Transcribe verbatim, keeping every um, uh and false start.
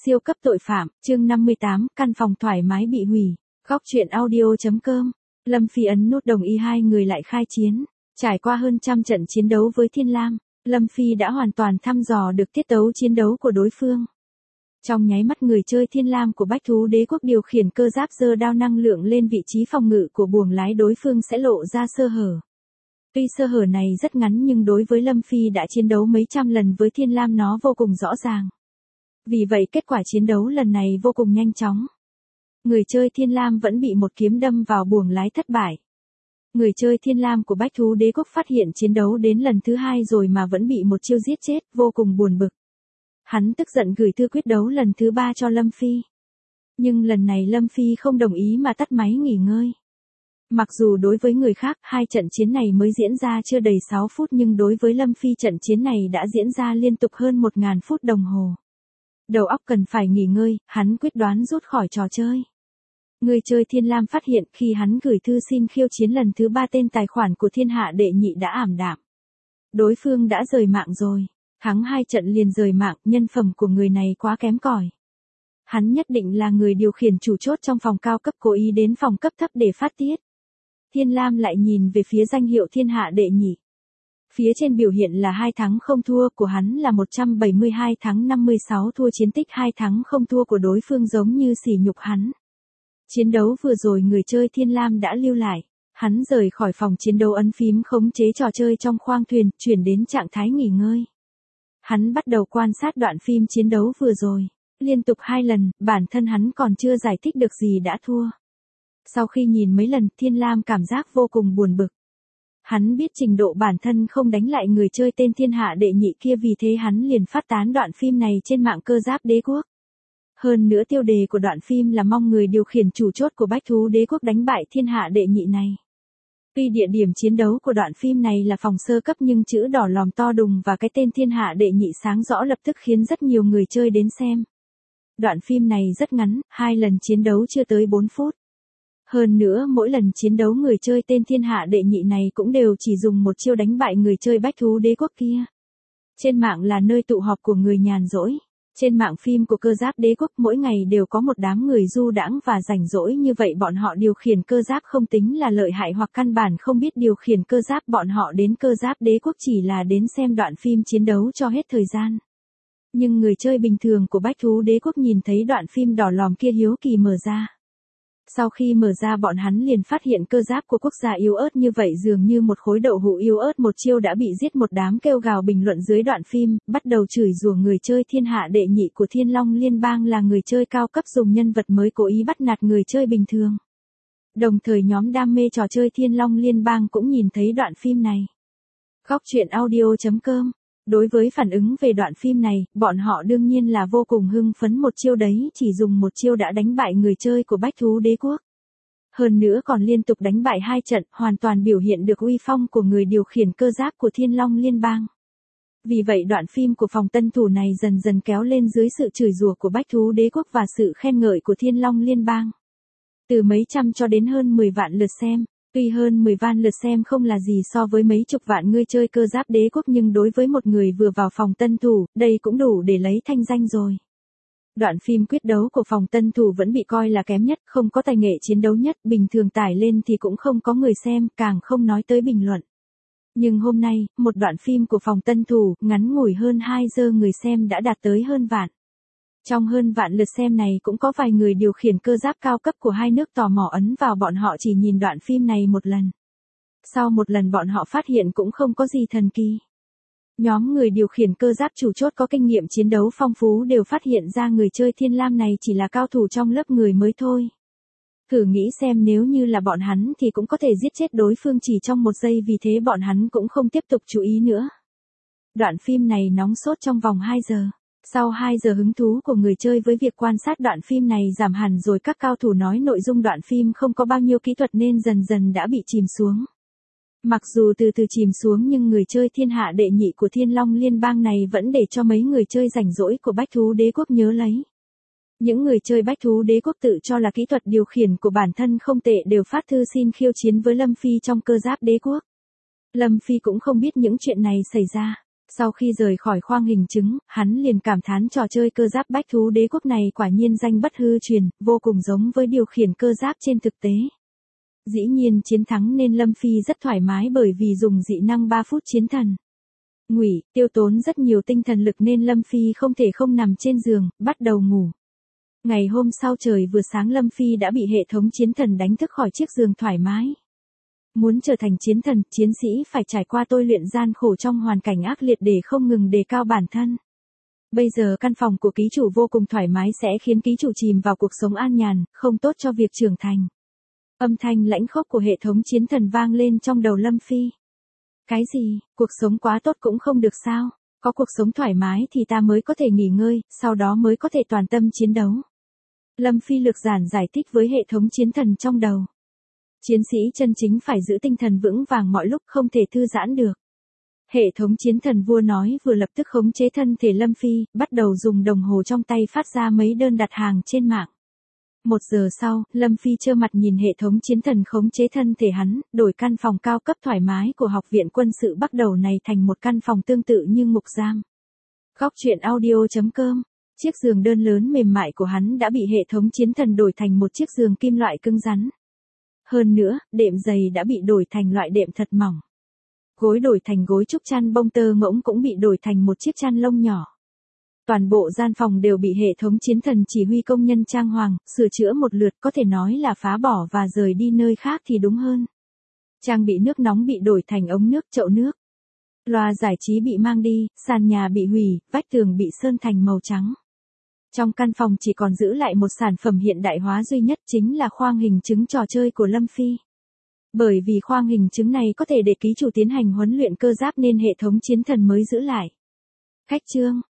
Siêu cấp tội phạm, chương năm mươi tám, căn phòng thoải mái bị hủy. Góc truyện audio.com. Lâm Phi ấn nút đồng ý, hai người lại khai chiến. Trải qua hơn trăm trận chiến đấu với Thiên Lam, Lâm Phi đã hoàn toàn thăm dò được tiết tấu chiến đấu của đối phương. Trong nháy mắt, người chơi Thiên Lam của Bách Thú Đế Quốc điều khiển cơ giáp giơ đao năng lượng lên vị trí phòng ngự của buồng lái đối phương sẽ lộ ra sơ hở. Tuy sơ hở này rất ngắn nhưng đối với Lâm Phi đã chiến đấu mấy trăm lần với Thiên Lam nó vô cùng rõ ràng. Vì vậy kết quả chiến đấu lần này vô cùng nhanh chóng. Người chơi Thiên Lam vẫn bị một kiếm đâm vào buồng lái thất bại. Người chơi Thiên Lam của Bách Thú Đế Quốc phát hiện chiến đấu đến lần thứ hai rồi mà vẫn bị một chiêu giết chết, vô cùng buồn bực. Hắn tức giận gửi thư quyết đấu lần thứ ba cho Lâm Phi. Nhưng lần này Lâm Phi không đồng ý mà tắt máy nghỉ ngơi. Mặc dù đối với người khác, hai trận chiến này mới diễn ra chưa đầy sáu phút nhưng đối với Lâm Phi trận chiến này đã diễn ra liên tục hơn một nghìn phút đồng hồ. Đầu óc cần phải nghỉ ngơi, hắn quyết đoán rút khỏi trò chơi. Người chơi Thiên Lam phát hiện khi hắn gửi thư xin khiêu chiến lần thứ ba tên tài khoản của Thiên Hạ Đệ Nhị đã ảm đạm. Đối phương đã rời mạng rồi. Thắng hai trận liền rời mạng, nhân phẩm của người này quá kém cỏi. Hắn nhất định là người điều khiển chủ chốt trong phòng cao cấp cố ý đến phòng cấp thấp để phát tiết. Thiên Lam lại nhìn về phía danh hiệu Thiên Hạ Đệ Nhị. Phía trên biểu hiện là hai thắng không thua, của hắn là một trăm bảy mươi hai thắng năm mươi sáu thua, chiến tích hai thắng không thua của đối phương giống như sỉ nhục hắn. Chiến đấu vừa rồi người chơi Thiên Lam đã lưu lại. Hắn rời khỏi phòng chiến đấu, ấn phím khống chế trò chơi trong khoang thuyền, chuyển đến trạng thái nghỉ ngơi. Hắn bắt đầu quan sát đoạn phim chiến đấu vừa rồi. Liên tục hai lần, bản thân hắn còn chưa giải thích được gì đã thua. Sau khi nhìn mấy lần, Thiên Lam cảm giác vô cùng buồn bực. Hắn biết trình độ bản thân không đánh lại người chơi tên Thiên Hạ Đệ Nhị kia, vì thế hắn liền phát tán đoạn phim này trên mạng cơ giáp đế quốc. Hơn nữa tiêu đề của đoạn phim là mong người điều khiển chủ chốt của Bách Thú Đế Quốc đánh bại Thiên Hạ Đệ Nhị này. Tuy địa điểm chiến đấu của đoạn phim này là phòng sơ cấp nhưng chữ đỏ lòm to đùng và cái tên Thiên Hạ Đệ Nhị sáng rõ lập tức khiến rất nhiều người chơi đến xem. Đoạn phim này rất ngắn, hai lần chiến đấu chưa tới bốn phút. Hơn nữa mỗi lần chiến đấu người chơi tên Thiên Hạ Đệ Nhị này cũng đều chỉ dùng một chiêu đánh bại người chơi Bách Thú Đế Quốc kia. Trên mạng là nơi tụ họp của người nhàn rỗi. Trên mạng phim của cơ giáp đế quốc mỗi ngày đều có một đám người du đãng và rảnh rỗi, như vậy bọn họ điều khiển cơ giáp không tính là lợi hại hoặc căn bản không biết điều khiển cơ giáp, bọn họ đến cơ giáp đế quốc chỉ là đến xem đoạn phim chiến đấu cho hết thời gian. Nhưng người chơi bình thường của Bách Thú Đế Quốc nhìn thấy đoạn phim đỏ lòm kia hiếu kỳ mở ra. Sau khi mở ra bọn hắn liền phát hiện cơ giáp của quốc gia yếu ớt như vậy dường như một khối đậu hũ yếu ớt, một chiêu đã bị giết. Một đám kêu gào bình luận dưới đoạn phim, bắt đầu chửi rủa người chơi Thiên Hạ Đệ Nhị của Thiên Long Liên bang là người chơi cao cấp dùng nhân vật mới cố ý bắt nạt người chơi bình thường. Đồng thời nhóm đam mê trò chơi Thiên Long Liên bang cũng nhìn thấy đoạn phim này. Góc truyện audio.com. Đối với phản ứng về đoạn phim này, bọn họ đương nhiên là vô cùng hưng phấn, một chiêu đấy chỉ dùng một chiêu đã đánh bại người chơi của Bách Thú Đế Quốc. Hơn nữa còn liên tục đánh bại hai trận, hoàn toàn biểu hiện được uy phong của người điều khiển cơ giáp của Thiên Long Liên bang. Vì vậy đoạn phim của phòng tân thủ này dần dần kéo lên dưới sự chửi rủa của Bách Thú Đế Quốc và sự khen ngợi của Thiên Long Liên bang. Từ mấy trăm cho đến hơn mười vạn lượt xem. Tuy hơn mười vạn lượt xem không là gì so với mấy chục vạn người chơi cơ giáp đế quốc, nhưng đối với một người vừa vào phòng tân thủ, đây cũng đủ để lấy thanh danh rồi. Đoạn phim quyết đấu của phòng tân thủ vẫn bị coi là kém nhất, không có tài nghệ chiến đấu nhất, bình thường tải lên thì cũng không có người xem, càng không nói tới bình luận. Nhưng hôm nay, một đoạn phim của phòng tân thủ, ngắn ngủi hơn hai giờ người xem đã đạt tới hơn vạn. Trong hơn vạn lượt xem này cũng có vài người điều khiển cơ giáp cao cấp của hai nước tò mò ấn vào, bọn họ chỉ nhìn đoạn phim này một lần. Sau một lần bọn họ phát hiện cũng không có gì thần kỳ. Nhóm người điều khiển cơ giáp chủ chốt có kinh nghiệm chiến đấu phong phú đều phát hiện ra người chơi Thiên Lam này chỉ là cao thủ trong lớp người mới thôi. Thử nghĩ xem nếu như là bọn hắn thì cũng có thể giết chết đối phương chỉ trong một giây, vì thế bọn hắn cũng không tiếp tục chú ý nữa. Đoạn phim này nóng sốt trong vòng hai giờ. Sau hai giờ hứng thú của người chơi với việc quan sát đoạn phim này giảm hẳn rồi, các cao thủ nói nội dung đoạn phim không có bao nhiêu kỹ thuật nên dần dần đã bị chìm xuống. Mặc dù từ từ chìm xuống nhưng người chơi Thiên Hạ Đệ Nhị của Thiên Long Liên bang này vẫn để cho mấy người chơi rảnh rỗi của Bách Thú Đế Quốc nhớ lấy. Những người chơi Bách Thú Đế Quốc tự cho là kỹ thuật điều khiển của bản thân không tệ đều phát thư xin khiêu chiến với Lâm Phi trong cơ giáp đế quốc. Lâm Phi cũng không biết những chuyện này xảy ra. Sau khi rời khỏi khoang hình chứng, hắn liền cảm thán trò chơi cơ giáp bách thú đế quốc này quả nhiên danh bất hư truyền, vô cùng giống với điều khiển cơ giáp trên thực tế. Dĩ nhiên chiến thắng nên Lâm Phi rất thoải mái bởi vì dùng dị năng ba phút chiến thần. Ngụy, tiêu tốn rất nhiều tinh thần lực nên Lâm Phi không thể không nằm trên giường, bắt đầu ngủ. Ngày hôm sau trời vừa sáng Lâm Phi đã bị hệ thống chiến thần đánh thức khỏi chiếc giường thoải mái. Muốn trở thành chiến thần, chiến sĩ phải trải qua tôi luyện gian khổ trong hoàn cảnh ác liệt để không ngừng đề cao bản thân. Bây giờ căn phòng của ký chủ vô cùng thoải mái sẽ khiến ký chủ chìm vào cuộc sống an nhàn, không tốt cho việc trưởng thành. Âm thanh lãnh khốc của hệ thống chiến thần vang lên trong đầu Lâm Phi. Cái gì, cuộc sống quá tốt cũng không được sao? Có cuộc sống thoải mái thì ta mới có thể nghỉ ngơi, sau đó mới có thể toàn tâm chiến đấu. Lâm Phi lược giản giải thích với hệ thống chiến thần trong đầu. Chiến sĩ chân chính phải giữ tinh thần vững vàng mọi lúc, không thể thư giãn được. Hệ thống chiến thần vua nói vừa lập tức khống chế thân thể Lâm Phi, bắt đầu dùng đồng hồ trong tay phát ra mấy đơn đặt hàng trên mạng. Một giờ sau, Lâm Phi trơ mặt nhìn hệ thống chiến thần khống chế thân thể hắn, đổi căn phòng cao cấp thoải mái của học viện quân sự Bắc Đầu này thành một căn phòng tương tự như ngục giam. Góc truyện audio chấm com. Chiếc giường đơn lớn mềm mại của hắn đã bị hệ thống chiến thần đổi thành một chiếc giường kim loại cứng rắn. Hơn nữa, đệm giày đã bị đổi thành loại đệm thật mỏng. Gối đổi thành gối trúc chăn bông tơ ngỗng cũng bị đổi thành một chiếc chăn lông nhỏ. Toàn bộ gian phòng đều bị hệ thống chiến thần chỉ huy công nhân trang hoàng, sửa chữa một lượt, có thể nói là phá bỏ và rời đi nơi khác thì đúng hơn. Trang bị nước nóng bị đổi thành ống nước, chậu nước. Loa giải trí bị mang đi, sàn nhà bị hủy, vách tường bị sơn thành màu trắng. Trong căn phòng chỉ còn giữ lại một sản phẩm hiện đại hóa duy nhất, chính là khoang hình chứng trò chơi của Lâm Phi. Bởi vì khoang hình chứng này có thể để ký chủ tiến hành huấn luyện cơ giáp nên hệ thống chiến thần mới giữ lại. Khách trương,